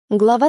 Глава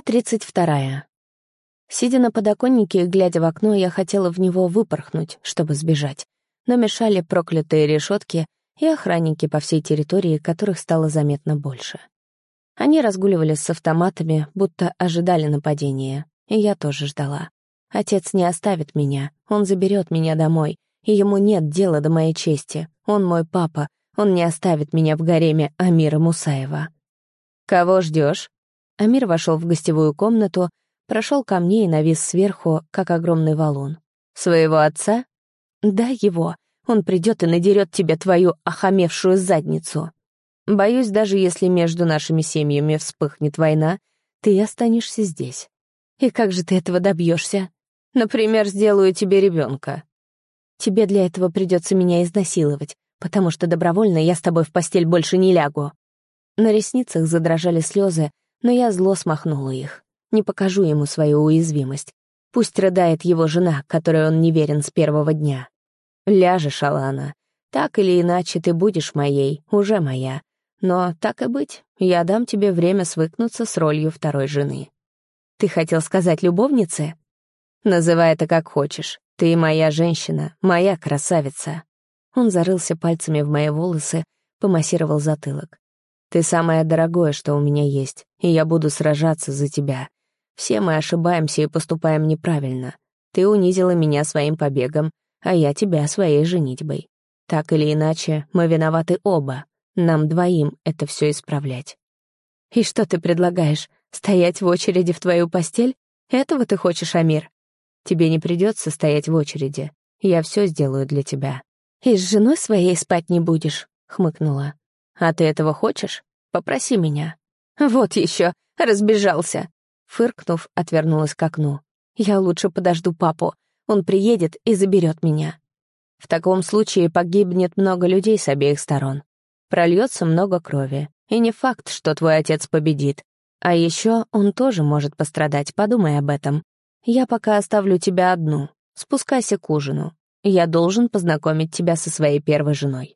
32. Сидя на подоконнике и глядя в окно, я хотела в него выпорхнуть, чтобы сбежать. Но мешали проклятые решетки и охранники по всей территории, которых стало заметно больше. Они разгуливали с автоматами, будто ожидали нападения, и я тоже ждала. Отец не оставит меня, он заберет меня домой, и ему нет дела до моей чести. Он мой папа, он не оставит меня в гареме Амира Мусаева. «Кого ждешь?» Амир вошел в гостевую комнату, прошел ко мне и навис сверху, как огромный валун. «Своего отца?» «Да, его. Он придет и надерет тебе твою охамевшую задницу. Боюсь, даже если между нашими семьями вспыхнет война, ты останешься здесь. И как же ты этого добьешься? Например, сделаю тебе ребенка. Тебе для этого придется меня изнасиловать, потому что добровольно я с тобой в постель больше не лягу». На ресницах задрожали слезы, но я зло смахнула их. Не покажу ему свою уязвимость. Пусть рыдает его жена, которой он не верен с первого дня. Ляжешь, Алана. Так или иначе ты будешь моей, уже моя. Но, так и быть, я дам тебе время свыкнуться с ролью второй жены. Ты хотел сказать любовнице? Называй это как хочешь. Ты моя женщина, моя красавица. Он зарылся пальцами в мои волосы, помассировал затылок. Ты самое дорогое, что у меня есть, и я буду сражаться за тебя. Все мы ошибаемся и поступаем неправильно. Ты унизила меня своим побегом, а я тебя своей женитьбой. Так или иначе, мы виноваты оба. Нам двоим это все исправлять. И что ты предлагаешь? Стоять в очереди в твою постель? Этого ты хочешь, Амир? Тебе не придется стоять в очереди. Я все сделаю для тебя. И с женой своей спать не будешь, хмыкнула. «А ты этого хочешь? Попроси меня». «Вот еще, разбежался». Фыркнув, отвернулась к окну. «Я лучше подожду папу. Он приедет и заберет меня». В таком случае погибнет много людей с обеих сторон. Прольется много крови. И не факт, что твой отец победит. А еще он тоже может пострадать, подумай об этом. Я пока оставлю тебя одну. Спускайся к ужину. Я должен познакомить тебя со своей первой женой.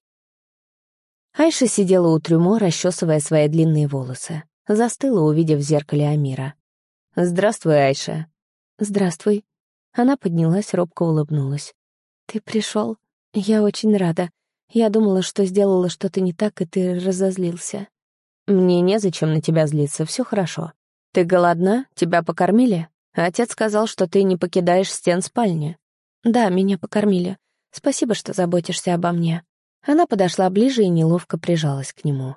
Айша сидела у трюмо, расчесывая свои длинные волосы. Застыла, увидев в зеркале Амира. «Здравствуй, Айша». «Здравствуй». Она поднялась, робко улыбнулась. «Ты пришел? Я очень рада. Я думала, что сделала что-то не так, и ты разозлился». «Мне незачем на тебя злиться, все хорошо. Ты голодна? Тебя покормили? Отец сказал, что ты не покидаешь стен спальни». «Да, меня покормили. Спасибо, что заботишься обо мне». Она подошла ближе и неловко прижалась к нему.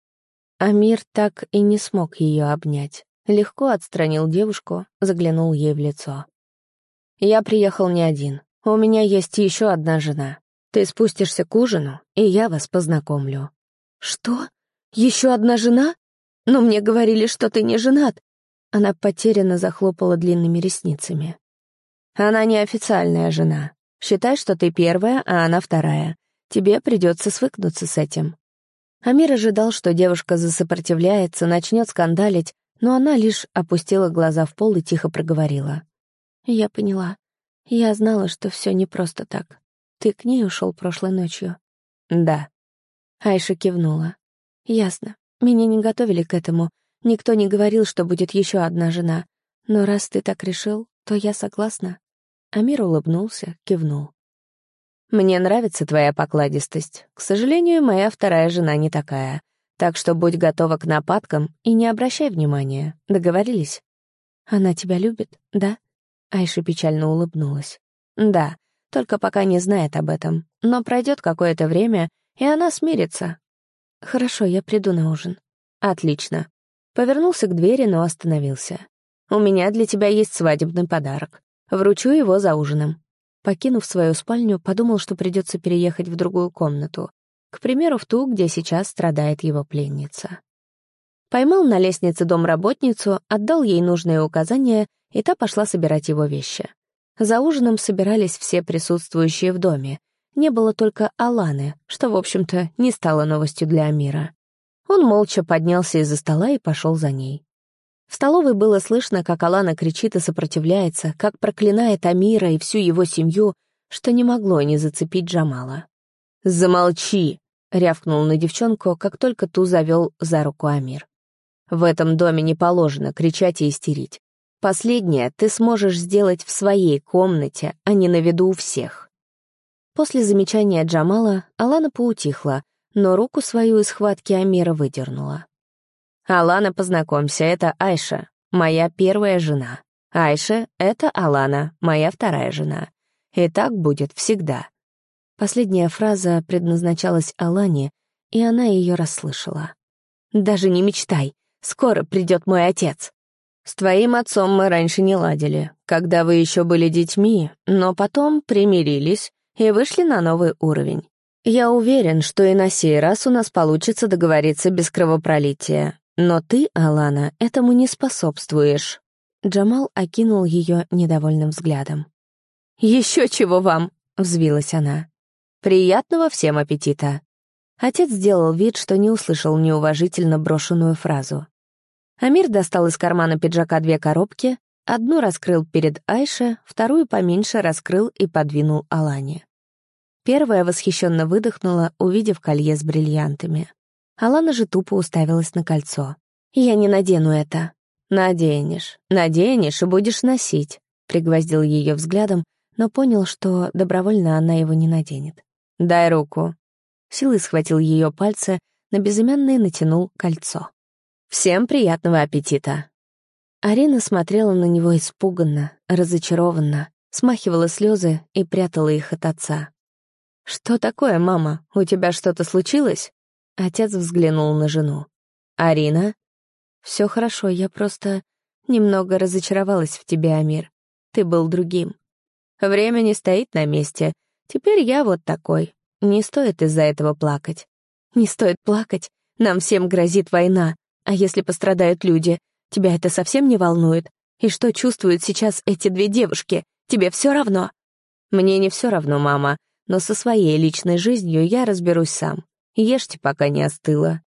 Амир так и не смог ее обнять. Легко отстранил девушку, заглянул ей в лицо. «Я приехал не один. У меня есть еще одна жена. Ты спустишься к ужину, и я вас познакомлю». «Что? Еще одна жена? Но мне говорили, что ты не женат». Она потерянно захлопала длинными ресницами. «Она неофициальная жена. Считай, что ты первая, а она вторая. Тебе придется свыкнуться с этим». Амир ожидал, что девушка засопротивляется, начнет скандалить, но она лишь опустила глаза в пол и тихо проговорила. «Я поняла. Я знала, что все не просто так. Ты к ней ушел прошлой ночью?» «Да». Айша кивнула. «Ясно. Меня не готовили к этому. Никто не говорил, что будет еще одна жена. Но раз ты так решил, то я согласна». Амир улыбнулся, кивнул. «Мне нравится твоя покладистость. К сожалению, моя вторая жена не такая. Так что будь готова к нападкам и не обращай внимания. Договорились?» «Она тебя любит, да?» Айша печально улыбнулась. «Да, только пока не знает об этом. Но пройдет какое-то время, и она смирится». «Хорошо, я приду на ужин». «Отлично». Повернулся к двери, но остановился. «У меня для тебя есть свадебный подарок. Вручу его за ужином». Покинув свою спальню, подумал, что придется переехать в другую комнату, к примеру, в ту, где сейчас страдает его пленница. Поймал на лестнице домработницу, отдал ей нужные указания, и та пошла собирать его вещи. За ужином собирались все присутствующие в доме. Не было только Аланы, что, в общем-то, не стало новостью для Амира. Он молча поднялся из-за стола и пошел за ней. В столовой было слышно, как Алана кричит и сопротивляется, как проклинает Амира и всю его семью, что не могло не зацепить Джамала. «Замолчи!» — рявкнул на девчонку, как только ту завел за руку Амир. В этом доме не положено кричать и истерить. Последнее ты сможешь сделать в своей комнате, а не на виду у всех». После замечания Джамала Алана поутихла, но руку свою из схватки Амира выдернула. «Алана, познакомься, это Айша, моя первая жена. Айша — это Алана, моя вторая жена. И так будет всегда». Последняя фраза предназначалась Алане, и она ее расслышала. «Даже не мечтай, скоро придет мой отец. С твоим отцом мы раньше не ладили, когда вы еще были детьми, но потом примирились и вышли на новый уровень. Я уверен, что и на сей раз у нас получится договориться без кровопролития. Но ты, Алана, этому не способствуешь». Джамал окинул ее недовольным взглядом. «Еще чего вам?» — взвилась она. «Приятного всем аппетита!» Отец сделал вид, что не услышал неуважительно брошенную фразу. Амир достал из кармана пиджака 2 коробки, одну раскрыл перед Айше, вторую поменьше раскрыл и подвинул Алане. Первая восхищенно выдохнула, увидев колье с бриллиантами. Алана же тупо уставилась на кольцо. «Я не надену это». «Наденешь и будешь носить», — пригвоздил ее взглядом, но понял, что добровольно она его не наденет. «Дай руку». Силой схватил ее пальцы, на безымянные натянул кольцо. «Всем приятного аппетита!» Арина смотрела на него испуганно, разочарованно, смахивала слезы и прятала их от отца. «Что такое, мама? У тебя что-то случилось?» Отец взглянул на жену. «Арина?» «Все хорошо, я просто немного разочаровалась в тебе, Амир. Ты был другим. Время не стоит на месте. Теперь я вот такой. Не стоит из-за этого плакать». «Не стоит плакать? Нам всем грозит война. А если пострадают люди, тебя это совсем не волнует? И что чувствуют сейчас эти 2 девушки? Тебе все равно?» «Мне не все равно, мама, но со своей личной жизнью я разберусь сам. Ешьте, пока не остыло».